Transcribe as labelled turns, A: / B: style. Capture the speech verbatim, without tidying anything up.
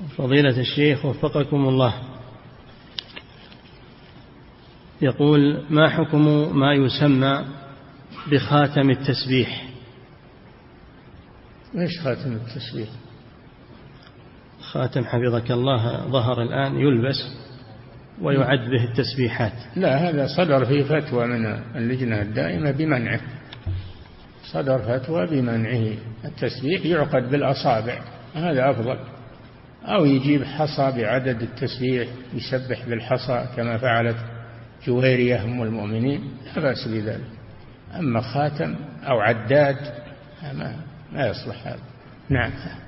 A: فضيلة الشيخ وفقكم الله، يقول: ما حكم ما يسمى بخاتم التسبيح؟
B: ايش خاتم التسبيح؟
A: خاتم حفظك الله ظهر الآن يلبس ويعد به التسبيحات.
B: لا، هذا صدر فيه فتوى من اللجنة الدائمة بمنعه، صدر فتوى بمنعه. التسبيح يعقد بالأصابع، هذا أفضل، أو يجيب حصى بعدد التسبيح يسبح بالحصى كما فعلت جويرية أم المؤمنين، لا بأس بذلك. أما خاتم أو عداد ما, ما يصلح هذا. نعم.